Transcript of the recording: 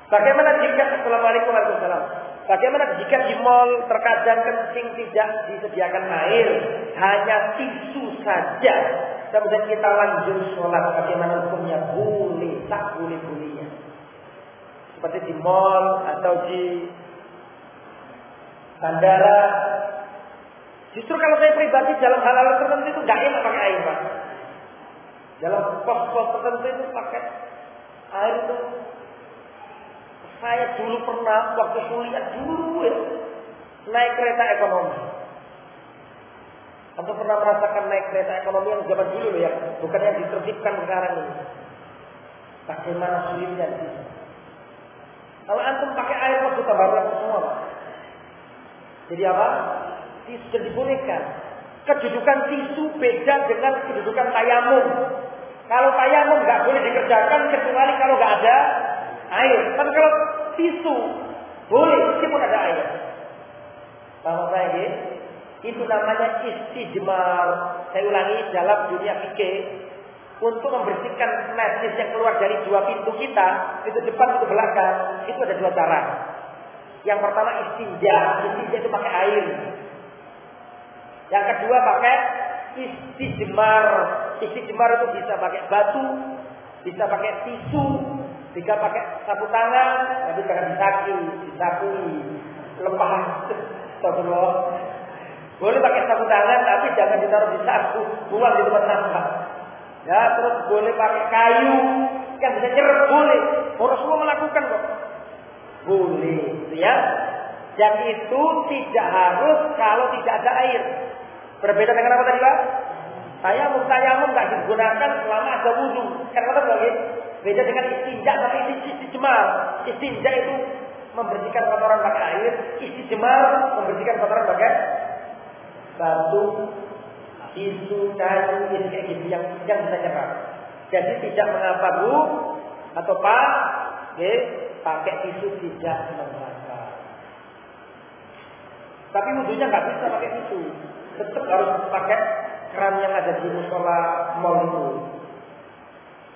Bagaimana jika Assalamualaikum warahmatullahi wabarakatuh. Bagaimana jika di mall terkadang kencing tidak disediakan air, hanya tisu saja. Kemudian kita lanjut sholat, bagaimana hukumnya? Boleh, tak boleh-bolehnya. Seperti di mall atau di bandara. Justru kalau saya pribadi dalam hal-hal tertentu itu nggak enak pakai air, Pak. Dalam pos-pos tertentu itu pakai air itu. Saya dulu pernah waktu kuliah dulu ya, naik kereta ekonomi. Atau pernah merasakan naik kereta ekonomi yang zaman dulu loh ya, bukan yang ditertibkan sekarang ini. Bagaimana sulitnya di sini. Kalau antum pakai air kok sudah baru semua, Pak. Jadi apa? Tisu dibolehkan. Kedudukan tisu beda dengan kedudukan tayamum. Kalau tayamum nggak boleh dikerjakan kecuali kalau nggak ada air. Tapi kalau tisu boleh meskipun ada air. Paham saya ya? Itu namanya istijmar. Saya ulangi, dalam dunia fikih untuk membersihkan najis yang keluar dari dua pintu kita, itu depan itu belakang, itu ada dua cara. Yang pertama istinja itu pakai air. Yang kedua pakai istijmar. Istijmar itu bisa pakai batu, bisa pakai tisu, bisa pakai sapu tangan, tapi jangan disakui, lepas. Astagfirullah. Boleh pakai sapu tangan, tapi jangan ditaruh di sapu, buang di tempat sampah. Ya, terus boleh pakai kayu yang bisa nyerap, boleh. Rasulullah melakukan kok. Boleh, ya. Dan itu tidak harus kalau tidak ada air. Berbeda dengan apa tadi, Pak? Tayamum nggak digunakan selama ada wudu. Karena apa lagi? Beda dengan istinja, tapi istijmar. Istinja itu membersihkan kotoran pakai air, istijmar membersihkan kotoran pakai batu, tisu, kayu, kayak gitu yang bisa nyerap. Jadi tidak mengapa Bu atau Pak, pakai tisu tidak mengapa. Tapi wudunya nggak bisa pakai tisu. Tetap harus pakai keran yang ada di musola mall itu.